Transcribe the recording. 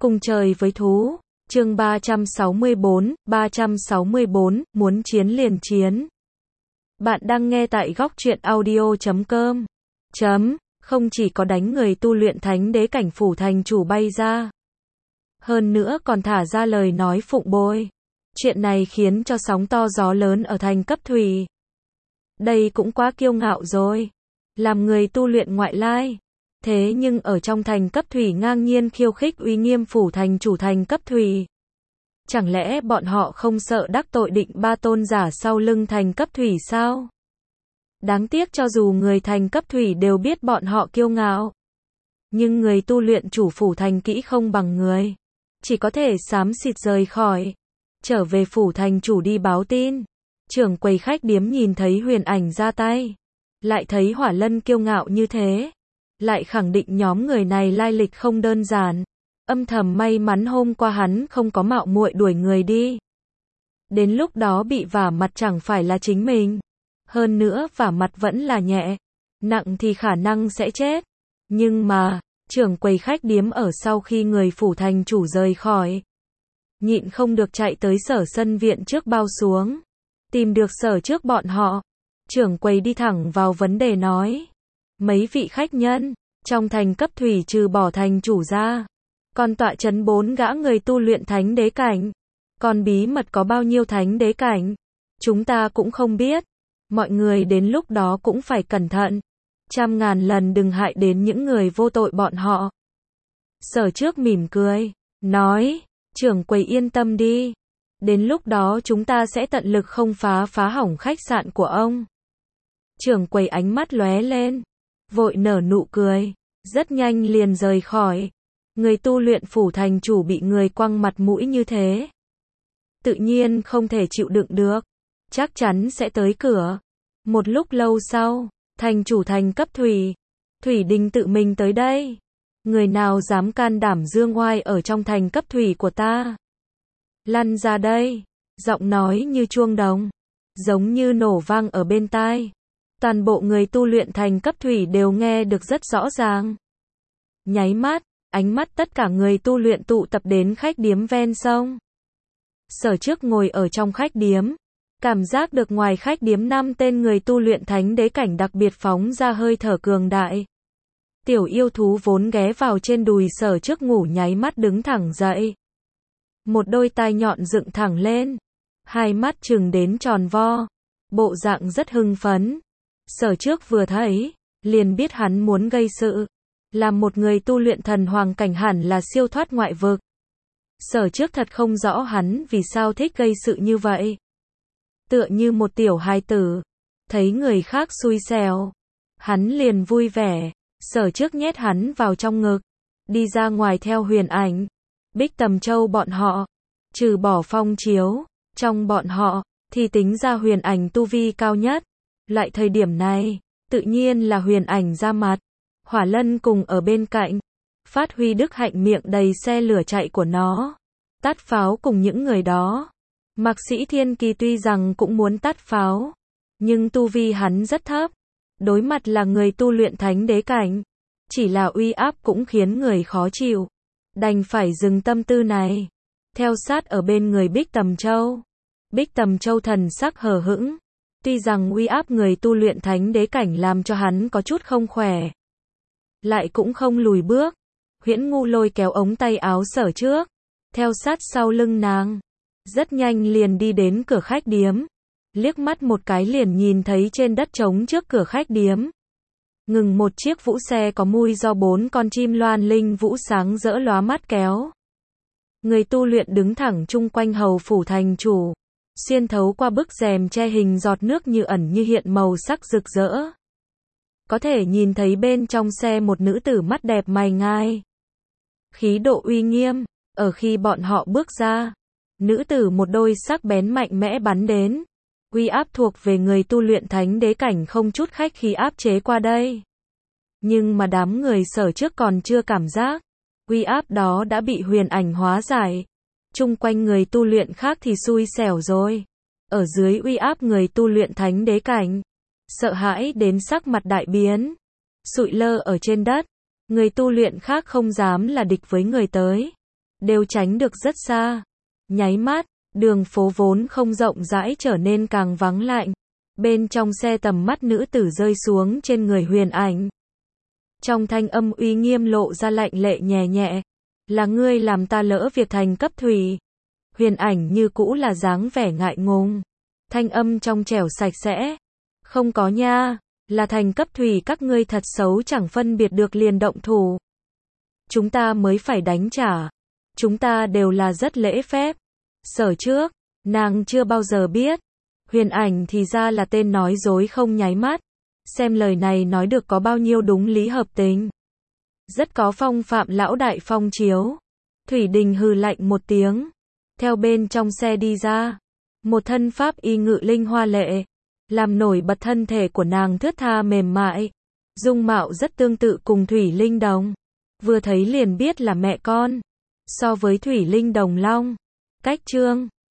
Cùng trời với thú. Chương 364, muốn chiến liền chiến. Bạn đang nghe tại góc truyện audio.com. Không chỉ có đánh người tu luyện thánh đế cảnh phủ thành chủ bay ra, hơn nữa còn thả ra lời nói phụng bồi. Chuyện này khiến cho sóng to gió lớn ở thành cấp thủy. Đây cũng quá kiêu ngạo rồi. Làm người tu luyện ngoại lai. Thế nhưng ở trong thành cấp thủy ngang nhiên khiêu khích uy nghiêm phủ thành chủ thành cấp thủy. Chẳng lẽ bọn họ không sợ đắc tội định ba tôn giả sau lưng thành cấp thủy sao? Đáng tiếc cho dù người thành cấp thủy đều biết bọn họ kiêu ngạo. Nhưng người tu luyện chủ phủ thành kỹ không bằng người. Chỉ có thể xám xịt rời khỏi. Trở về phủ thành chủ đi báo tin. Trưởng quầy khách điếm nhìn thấy Huyền Ảnh ra tay. Lại thấy Hỏa Lân kiêu ngạo như thế. Lại khẳng định nhóm người này lai lịch không đơn giản. Âm thầm may mắn hôm qua hắn không có mạo muội đuổi người đi. Đến lúc đó bị vả mặt chẳng phải là chính mình. Hơn nữa vả mặt vẫn là nhẹ. Nặng thì khả năng sẽ chết. Nhưng mà, trưởng quầy khách điếm ở sau khi người phủ thành chủ rời khỏi. Nhịn không được chạy tới sở sân viện trước bao xuống. Tìm được sở trước bọn họ. Trưởng quầy đi thẳng vào vấn đề nói. Mấy vị khách nhân, trong thành cấp thủy trừ bỏ thành chủ ra. Còn tọa chấn 4 gã người tu luyện thánh đế cảnh. Còn bí mật có bao nhiêu thánh đế cảnh. Chúng ta cũng không biết. Mọi người đến lúc đó cũng phải cẩn thận. Trăm ngàn lần đừng hại đến những người vô tội bọn họ. Sở trước mỉm cười. Nói, trưởng quầy yên tâm đi. Đến lúc đó chúng ta sẽ tận lực không phá hỏng khách sạn của ông. Trưởng quầy ánh mắt lóe lên. Vội nở nụ cười. Rất nhanh liền rời khỏi. Người tu luyện phủ thành chủ bị người quăng mặt mũi như thế. Tự nhiên không thể chịu đựng được. Chắc chắn sẽ tới cửa. Một lúc lâu sau, thành chủ thành cấp thủy. Thủy Đình tự mình tới đây. Người nào dám can đảm dương oai ở trong thành cấp thủy của ta? Lăn ra đây. Giọng nói như chuông đồng. Giống như nổ vang ở bên tai. Toàn bộ người tu luyện thành cấp thủy đều nghe được rất rõ ràng. Nháy mắt, ánh mắt tất cả người tu luyện tụ tập đến khách điếm ven sông. Sở trước ngồi ở trong khách điếm. Cảm giác được ngoài khách điếm 5 tên người tu luyện thánh đế cảnh đặc biệt phóng ra hơi thở cường đại. Tiểu yêu thú vốn ghé vào trên đùi sở trước ngủ nháy mắt đứng thẳng dậy. Một đôi tai nhọn dựng thẳng lên. Hai mắt trừng đến tròn vo. Bộ dạng rất hưng phấn. Sở trước vừa thấy, liền biết hắn muốn gây sự. Là một người tu luyện thần hoàng cảnh hẳn là siêu thoát ngoại vực. Sở trước thật không rõ hắn vì sao thích gây sự như vậy. Tựa như một tiểu hài tử. Thấy người khác xui xẻo. Hắn liền vui vẻ. Sở trước nhét hắn vào trong ngực. Đi ra ngoài theo Huyền Ảnh. Bích Tầm Châu bọn họ. Trừ bỏ Phong Chiếu. Trong bọn họ, thì tính ra Huyền Ảnh tu vi cao nhất. Loại thời điểm này, tự nhiên là Huyền Ảnh ra mặt. Hỏa Lân cùng ở bên cạnh. Phát huy đức hạnh miệng đầy xe lửa chạy của nó. Tát pháo cùng những người đó. Mạc Sĩ Thiên Kỳ tuy rằng cũng muốn tát pháo. Nhưng tu vi hắn rất thấp. Đối mặt là người tu luyện thánh đế cảnh. Chỉ là uy áp cũng khiến người khó chịu. Đành phải dừng tâm tư này. Theo sát ở bên người Bích Tầm Châu. Bích Tầm Châu thần sắc hờ hững. Tuy rằng uy áp người tu luyện thánh đế cảnh làm cho hắn có chút không khỏe. Lại cũng không lùi bước. Huyễn Ngu lôi kéo ống tay áo sở trước. Theo sát sau lưng nàng. Rất nhanh liền đi đến cửa khách điếm. Liếc mắt một cái liền nhìn thấy trên đất trống trước cửa khách điếm. Ngừng một chiếc vũ xe có mui do 4 con chim loan linh vũ sáng rỡ lóa mắt kéo. Người tu luyện đứng thẳng chung quanh hầu phủ thành chủ. Xuyên thấu qua bức rèm che hình giọt nước như ẩn như hiện màu sắc rực rỡ. Có thể nhìn thấy bên trong xe một nữ tử mắt đẹp mày ngai. Khí độ uy nghiêm. Ở khi bọn họ bước ra, nữ tử một đôi sắc bén mạnh mẽ bắn đến. Uy áp thuộc về người tu luyện thánh đế cảnh không chút khách khí áp chế qua đây. Nhưng mà đám người sở trước còn chưa cảm giác. Uy áp đó đã bị Huyền Ảnh hóa giải. Chung quanh người tu luyện khác thì xui xẻo rồi. Ở dưới uy áp người tu luyện thánh đế cảnh. Sợ hãi đến sắc mặt đại biến. Sụi lơ ở trên đất. Người tu luyện khác không dám là địch với người tới. đều tránh được rất xa. Nháy mắt, đường phố vốn không rộng rãi trở nên càng vắng lạnh. Bên trong xe tầm mắt nữ tử rơi xuống trên người Huyền Ảnh. Trong thanh âm uy nghiêm lộ ra lạnh lệ nhẹ nhẹ. Là ngươi làm ta lỡ việc thành cấp thủy. Huyền Ảnh như cũ là dáng vẻ ngại ngùng. Thanh âm trong trẻo sạch sẽ. Không có nha, là thành cấp thủy các ngươi thật xấu chẳng phân biệt được liền động thủ. Chúng ta mới phải đánh trả. Chúng ta đều là rất lễ phép. Sở trước, nàng chưa bao giờ biết. Huyền Ảnh thì ra là tên nói dối không nháy mắt. Xem lời này nói được có bao nhiêu đúng lý hợp tình. Rất có phong phạm lão đại phong chiếu. Thủy Đình hừ lạnh một tiếng. Theo bên trong xe đi ra. Một thân pháp y ngự linh hoa lệ. Làm nổi bật thân thể của nàng thướt tha mềm mại. Dung mạo rất tương tự cùng Thủy Linh Đồng. Vừa thấy liền biết là mẹ con. So với Thủy Linh Đồng Long. Cách trương.